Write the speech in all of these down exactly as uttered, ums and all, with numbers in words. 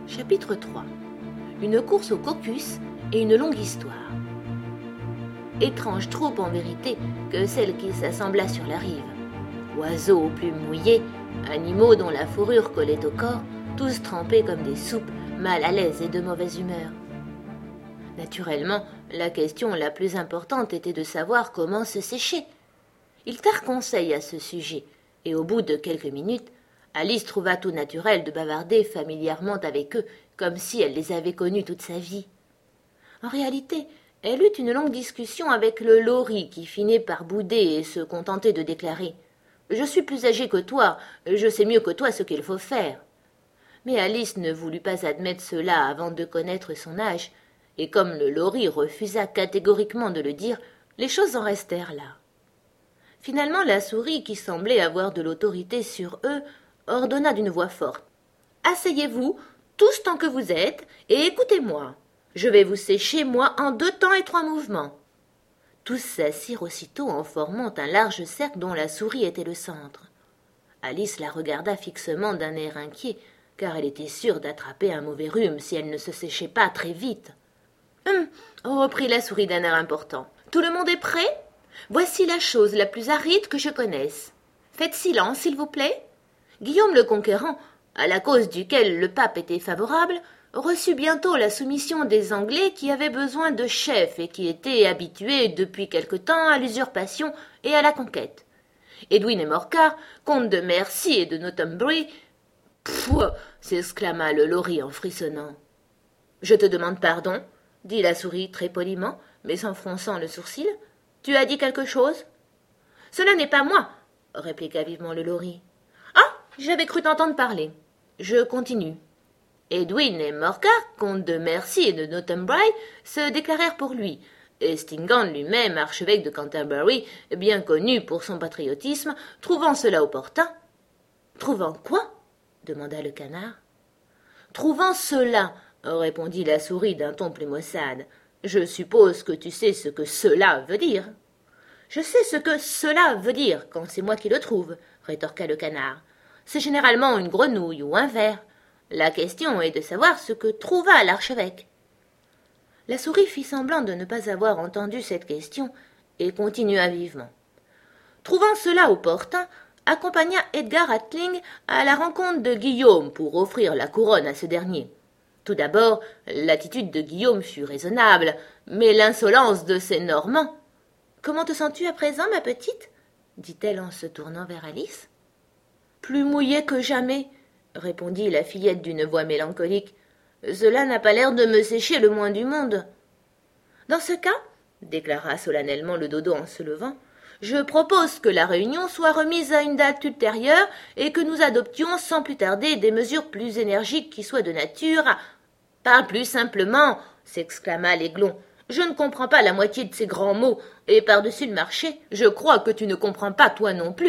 Chapitre trois. Une course au caucus et une longue histoire. Étrange troupe en vérité que celle qui s'assembla sur la rive. Oiseaux aux plumes mouillées, animaux dont la fourrure collait au corps, tous trempés comme des soupes, mal à l'aise et de mauvaise humeur. Naturellement, la question la plus importante était de savoir comment se sécher. Ils tinrent conseil à ce sujet, et au bout de quelques minutes, Alice trouva tout naturel de bavarder familièrement avec eux, comme si elle les avait connus toute sa vie. En réalité, elle eut une longue discussion avec le lori qui finit par bouder et se contenter de déclarer « Je suis plus âgé que toi, je sais mieux que toi ce qu'il faut faire. » Mais Alice ne voulut pas admettre cela avant de connaître son âge, et comme le lori refusa catégoriquement de le dire, les choses en restèrent là. Finalement, la souris, qui semblait avoir de l'autorité sur eux, ordonna d'une voix forte « Asseyez-vous, tous tant que vous êtes, et écoutez-moi. Je vais vous sécher, moi, en deux temps et trois mouvements. » Tous s'assirent aussitôt en formant un large cercle dont la souris était le centre. Alice la regarda fixement d'un air inquiet, car elle était sûre d'attraper un mauvais rhume si elle ne se séchait pas très vite. Hum, reprit la souris d'un air important. Tout le monde est prêt? Voici la chose la plus aride que je connaisse. Faites silence, s'il vous plaît. Guillaume le Conquérant, à la cause duquel le pape était favorable, reçut bientôt la soumission des Anglais qui avaient besoin de chefs et qui étaient habitués depuis quelque temps à l'usurpation et à la conquête. Edwin et Morcar, comtes de Mercie et de Northumbrie, « Pouah !» s'exclama le lori en frissonnant. « Je te demande pardon, » dit la souris très poliment, mais en fronçant le sourcil. « Tu as dit quelque chose ?»« Cela n'est pas moi, » répliqua vivement le lori. « Ah, j'avais cru t'entendre parler. Je continue. Edwin et Morcar, comtes de Mercie et de Northumbrie, se déclarèrent pour lui, et Stingand lui-même, archevêque de Canterbury, bien connu pour son patriotisme, trouvant cela opportun. « Trouvant quoi ?» demanda le canard. « Trouvant cela, » répondit la souris d'un ton plus maussade. « Je suppose que tu sais ce que cela veut dire. »« Je sais ce que cela veut dire quand c'est moi qui le trouve, » rétorqua le canard. « C'est généralement une grenouille ou un ver. La question est de savoir ce que trouva l'archevêque. » La souris fit semblant de ne pas avoir entendu cette question et continua vivement. Trouvant cela opportun, accompagna Edgar Attling à la rencontre de Guillaume pour offrir la couronne à ce dernier. Tout d'abord, l'attitude de Guillaume fut raisonnable, mais l'insolence de ces Normands... « Comment te sens-tu à présent, ma petite ?» dit-elle en se tournant vers Alice. « Plus mouillée que jamais, » répondit la fillette d'une voix mélancolique. « Cela n'a pas l'air de me sécher le moins du monde. »« Dans ce cas, » déclara solennellement le dodo en se levant, « je propose que la réunion soit remise à une date ultérieure et que nous adoptions sans plus tarder des mesures plus énergiques qui soient de nature à... »« Parle plus simplement !» s'exclama l'aiglon. « Je ne comprends pas la moitié de ces grands mots, et par-dessus le marché, je crois que tu ne comprends pas toi non plus. »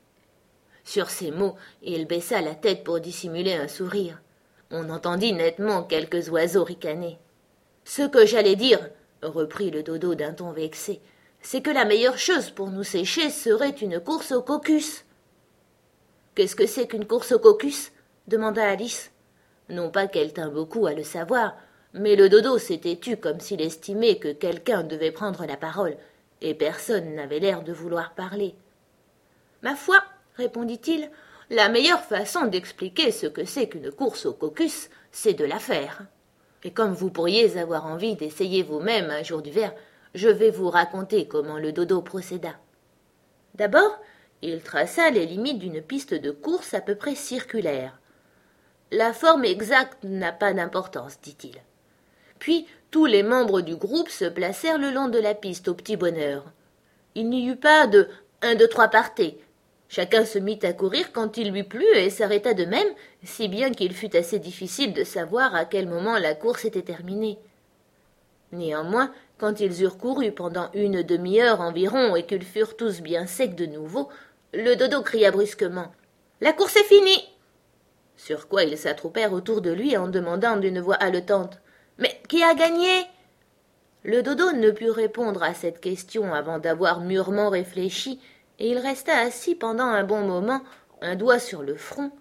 Sur ces mots, il baissa la tête pour dissimuler un sourire. On entendit nettement quelques oiseaux ricaner. « Ce que j'allais dire, » reprit le dodo d'un ton vexé, « c'est que la meilleure chose pour nous sécher serait une course au caucus. »« Qu'est-ce que c'est qu'une course au caucus ?» demanda Alice. Non pas qu'elle tînt beaucoup à le savoir, mais le dodo s'était tu comme s'il estimait que quelqu'un devait prendre la parole, et personne n'avait l'air de vouloir parler. « Ma foi, » répondit-il, « la meilleure façon d'expliquer ce que c'est qu'une course au caucus, c'est de la faire. Et comme vous pourriez avoir envie d'essayer vous-même un jour d'hiver, je vais vous raconter comment le dodo procéda. D'abord, il traça les limites d'une piste de course à peu près circulaire. La forme exacte n'a pas d'importance, dit-il. Puis tous les membres du groupe se placèrent le long de la piste au petit bonheur. Il n'y eut pas de « un, deux, trois, partez ». Chacun se mit à courir quand il lui plut et s'arrêta de même, si bien qu'il fut assez difficile de savoir à quel moment la course était terminée. Néanmoins, quand ils eurent couru pendant une demi-heure environ et qu'ils furent tous bien secs de nouveau, le dodo cria brusquement « La course est finie !» Sur quoi ils s'attroupèrent autour de lui en demandant d'une voix haletante « Mais qui a gagné ?» Le dodo ne put répondre à cette question avant d'avoir mûrement réfléchi, et il resta assis pendant un bon moment, un doigt sur le front,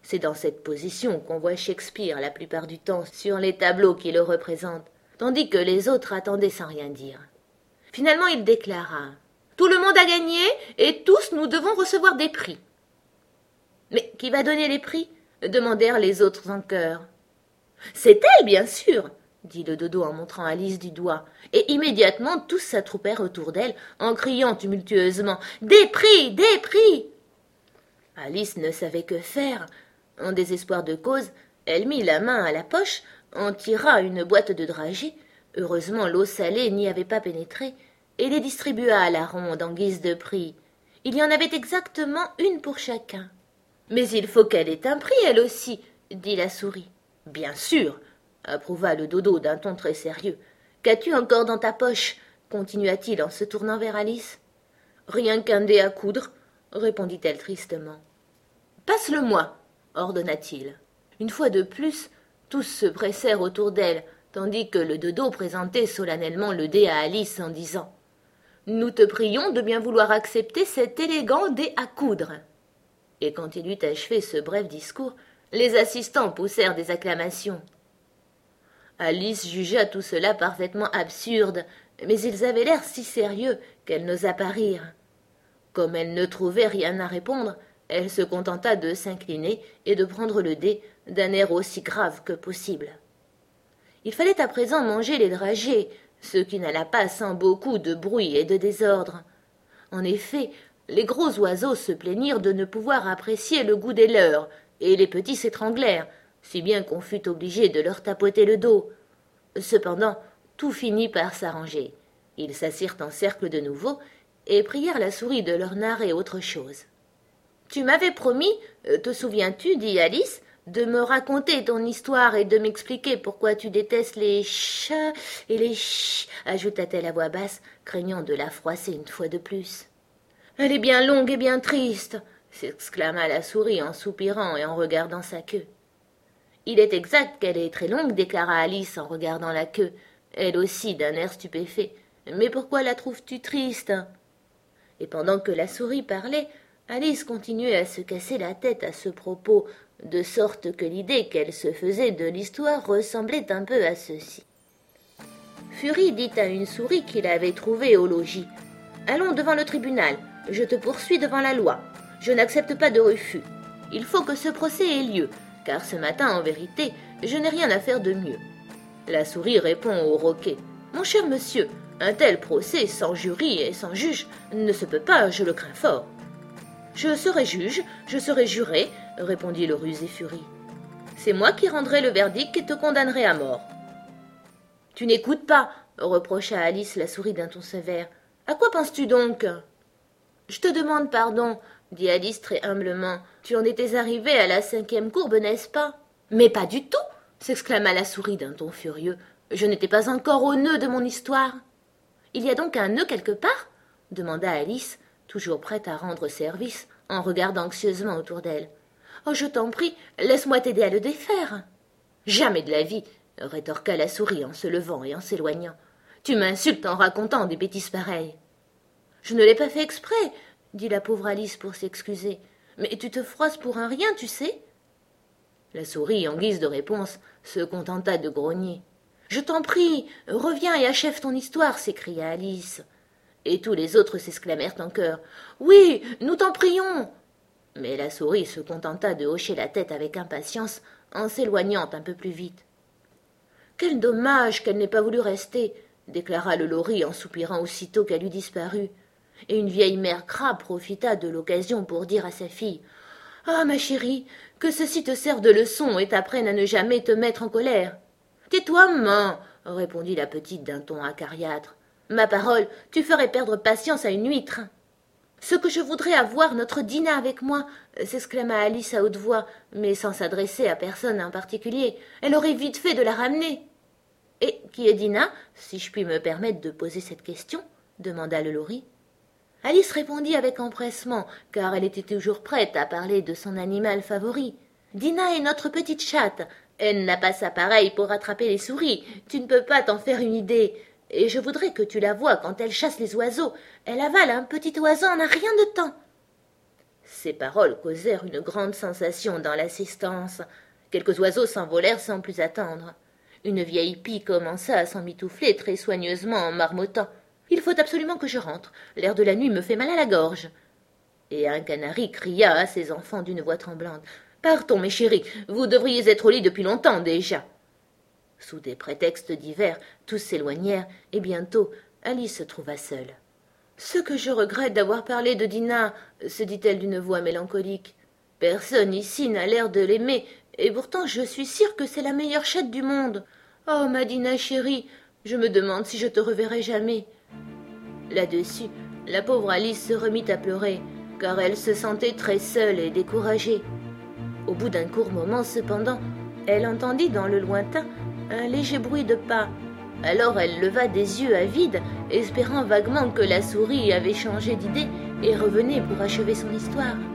C'est dans cette position qu'on voit Shakespeare la plupart du temps sur les tableaux qui le représentent, tandis que les autres attendaient sans rien dire. Finalement, il déclara « Tout le monde a gagné, et tous nous devons recevoir des prix. » « Mais qui va donner les prix ?» demandèrent les autres en chœur. « C'est elle, bien sûr !» dit le dodo en montrant Alice du doigt, et immédiatement tous s'attroupèrent autour d'elle en criant tumultueusement « Des prix, des prix !» Alice ne savait que faire. En désespoir de cause, elle mit la main à la poche, en tira une boîte de dragées, heureusement l'eau salée n'y avait pas pénétré, et les distribua à la ronde en guise de prix. Il y en avait exactement une pour chacun. « Mais il faut qu'elle ait un prix, elle aussi, » dit la souris. « Bien sûr, » approuva le dodo d'un ton très sérieux. « Qu'as-tu encore dans ta poche » continua-t-il en se tournant vers Alice. « Rien qu'un dé à coudre, » répondit-elle tristement. « Passe-le-moi, » ordonna-t-il. Une fois de plus, tous se pressèrent autour d'elle, tandis que le dodo présentait solennellement le dé à Alice en disant « Nous te prions de bien vouloir accepter cet élégant dé à coudre. » Et quand il eut achevé ce bref discours, les assistants poussèrent des acclamations. Alice jugea tout cela parfaitement absurde, mais ils avaient l'air si sérieux qu'elle n'osa pas rire. Comme elle ne trouvait rien à répondre, elle se contenta de s'incliner et de prendre le dé d'un air aussi grave que possible. Il fallait à présent manger les dragées, ce qui n'alla pas sans beaucoup de bruit et de désordre. En effet, les gros oiseaux se plaignirent de ne pouvoir apprécier le goût des leurs, et les petits s'étranglèrent, si bien qu'on fut obligé de leur tapoter le dos. Cependant, tout finit par s'arranger. Ils s'assirent en cercle de nouveau, et prièrent la souris de leur narrer autre chose. « Tu m'avais promis, te souviens-tu, dit Alice, de me raconter ton histoire et de m'expliquer pourquoi tu détestes les chats et les ch... » ajouta-t-elle à voix basse, craignant de la froisser une fois de plus. « Elle est bien longue et bien triste, » s'exclama la souris en soupirant et en regardant sa queue. « Il est exact qu'elle est très longue, » déclara Alice en regardant la queue, elle aussi d'un air stupéfait. « Mais pourquoi la trouves-tu triste ?» Et pendant que la souris parlait, Alice continuait à se casser la tête à ce propos, de sorte que l'idée qu'elle se faisait de l'histoire ressemblait un peu à ceci. Fury dit à une souris qu'il avait trouvée au logis. « Allons devant le tribunal, je te poursuis devant la loi. Je n'accepte pas de refus. Il faut que ce procès ait lieu, car ce matin, en vérité, je n'ai rien à faire de mieux. » La souris répond au roquet. « Mon cher monsieur, un tel procès sans jury et sans juge ne se peut pas, je le crains fort. »« Je serai juge, je serai juré, » répondit le rusé Fury. « C'est moi qui rendrai le verdict et te condamnerai à mort. »« Tu n'écoutes pas, » reprocha Alice la souris d'un ton sévère. « À quoi penses-tu donc ?»« Je te demande pardon, » dit Alice très humblement. « Tu en étais arrivée à la cinquième courbe, n'est-ce pas ?»« Mais pas du tout !» s'exclama la souris d'un ton furieux. « Je n'étais pas encore au nœud de mon histoire. »« Il y a donc un nœud quelque part ?» demanda Alice, toujours prête à rendre service, en regardant anxieusement autour d'elle. « Oh, je t'en prie, laisse-moi t'aider à le défaire. »« Jamais de la vie !» rétorqua la souris en se levant et en s'éloignant. « Tu m'insultes en racontant des bêtises pareilles. »« Je ne l'ai pas fait exprès, » dit la pauvre Alice pour s'excuser. « Mais tu te froisses pour un rien, tu sais. » La souris, en guise de réponse, se contenta de grogner. « Je t'en prie, reviens et achève ton histoire, » s'écria Alice. Et tous les autres s'exclamèrent en chœur. « Oui, nous t'en prions !» Mais la souris se contenta de hocher la tête avec impatience en s'éloignant un peu plus vite. « Quel dommage qu'elle n'ait pas voulu rester !» déclara le lori en soupirant aussitôt qu'elle eut disparu. Et une vieille mère crabe profita de l'occasion pour dire à sa fille « Ah, ma chérie, que ceci te serve de leçon et t'apprenne à ne jamais te mettre en colère. »« Tais-toi, maman !» répondit la petite d'un ton acariâtre. « Ma parole, tu ferais perdre patience à une huître. »« Ce que je voudrais avoir notre Dinah avec moi !» s'exclama Alice à haute voix, mais sans s'adresser à personne en particulier. « Elle aurait vite fait de la ramener. »« Et qui est Dinah, si je puis me permettre de poser cette question ?» demanda le lori. Alice répondit avec empressement, car elle était toujours prête à parler de son animal favori. « Dinah est notre petite chatte. Elle n'a pas sa pareille pour attraper les souris. Tu ne peux pas t'en faire une idée. Et je voudrais que tu la voies quand elle chasse les oiseaux. Elle avale un petit oiseau en un rien de temps. » Ces paroles causèrent une grande sensation dans l'assistance. Quelques oiseaux s'envolèrent sans plus attendre. Une vieille pie commença à s'emmitoufler très soigneusement en marmottant. « Il faut absolument que je rentre. L'air de la nuit me fait mal à la gorge. » Et un canari cria à ses enfants d'une voix tremblante. « Partons, mes chéris, vous devriez être au lit depuis longtemps déjà. » Sous des prétextes divers, tous s'éloignèrent, et bientôt Alice se trouva seule. « Ce que je regrette d'avoir parlé de Dinah, se dit-elle d'une voix mélancolique. Personne ici n'a l'air de l'aimer, et pourtant je suis sûre que c'est la meilleure chatte du monde. Oh, ma Dinah chérie, je me demande si je te reverrai jamais. » Là-dessus, la pauvre Alice se remit à pleurer, car elle se sentait très seule et découragée. Au bout d'un court moment, cependant, elle entendit dans le lointain un léger bruit de pas. Alors elle leva des yeux avides, espérant vaguement que la souris avait changé d'idée et revenait pour achever son histoire.